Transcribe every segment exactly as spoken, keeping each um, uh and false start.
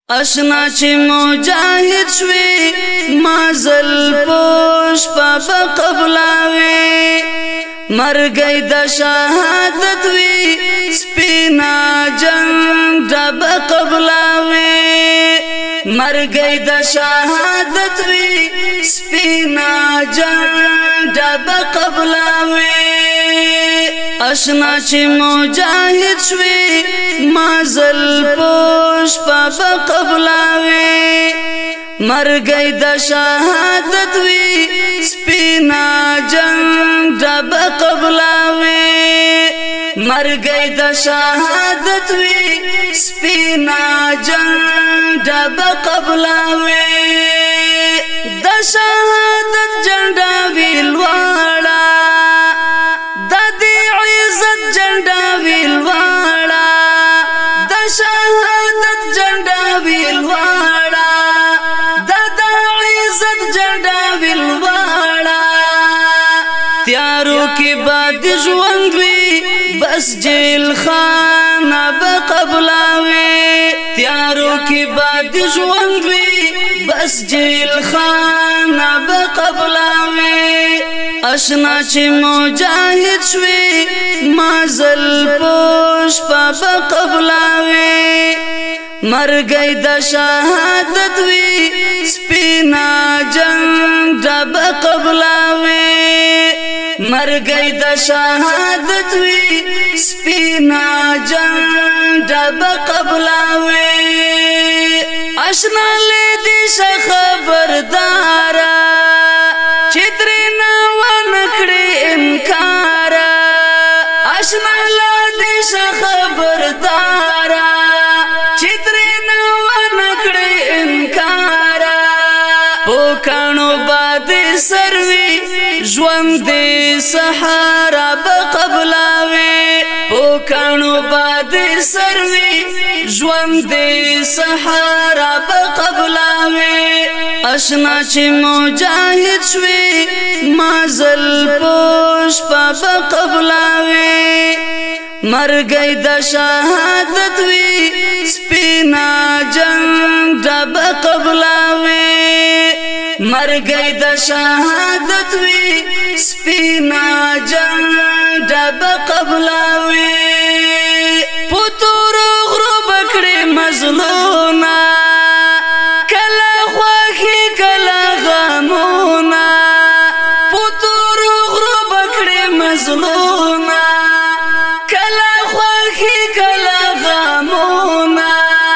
اشنا چې مجاهد شوي مازل پوش په قبلاوي مرګي د شهادت وي سپینا جنگ د قبلاوي مرګي د شهادت وي سپینا جنگ د قبلاوي اشنا چې مجاهد شوي مازل پوش په قبلاوي مرګي د شهادت وي سپینا جنگ د قبلاوي مرګي د شهادت وي سپینا جنگ د قبلاوي د شهادت جنډا ویلواړه تیارو کی باد ژوند وی بس جیل خانه بقبلاوي تیارو کی باد ژوند وی بس جیل خانه بقبلاوي اشنا چې مجاهد شوي مازل پوش په قبلاوي مرګي د شهادت وي سپینا جنگ د قبلاوي مرګي د شهادت وي سپینا جنگ د قبلاوي اشنا لدی خبردار چترنا ونکړي انکار اشنا لدی خبردار چترنا ونکړي انکار او کانو باد سروي ژوند سحارا بقبلاوي او کانو باد سروي ژوند سحارا بقبلاوي اشنا چې مجاهد شوي مازل پوش په قبلاوي مرګي د شهادت وي سپینا جنگ د قبلاوي مرګي د شهادت وي سپینا جنگ د قبلاوي پتور غرب کړي مظلومه کله خوخي کله غمونه پتور غرب کړي مظلومه کله خوخي کله غمونه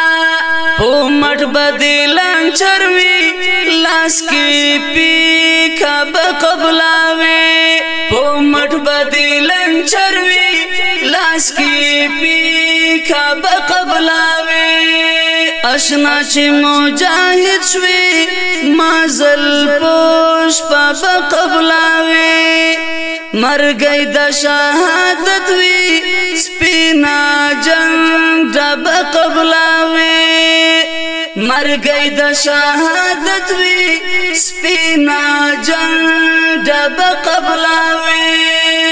په مټ بدلان چروي لاس کی پی کب قبلاوي په مټ بدلن چروي لاس کی پی کب قبلاوي اشنا چې مجاهد شوي مازل پوش په قبلاوي مرګي د شهادت وي سپینا جنگ د قبلاوي مرګي د شهادت وي سپینا جنگ د قبلاوي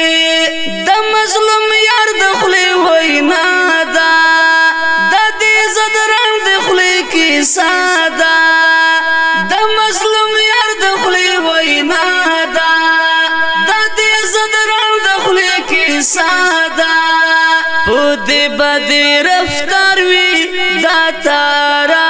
د مظلوم یار د خلی وینا دا د دې زدران د خلی کی ساده د مظلوم یار د خلی وینا دا د دې زدران د خلی کی ساده په دې باندې رفتار وی دا تارا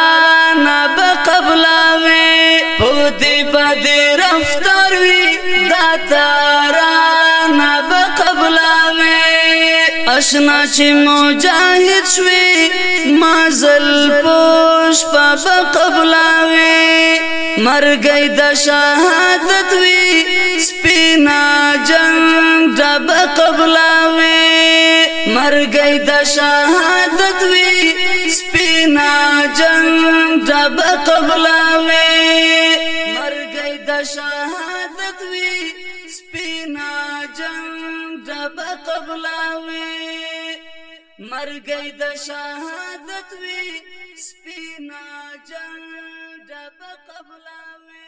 قبلاوي په دې باندې رفتار وي دا تارانه بقبلاوي اشنا چې مجاهد شوي مازل پوش په قبلاوي مرګي د شهادت وي سپینا جنگ د قبلاوي مرګي د شهادت وي سپینا جنگ د قبلاوي مرګي د شهادت وي سپینا جنگ د قبلاوي مرګي د شهادت وي سپینا جنگ د قبلاوي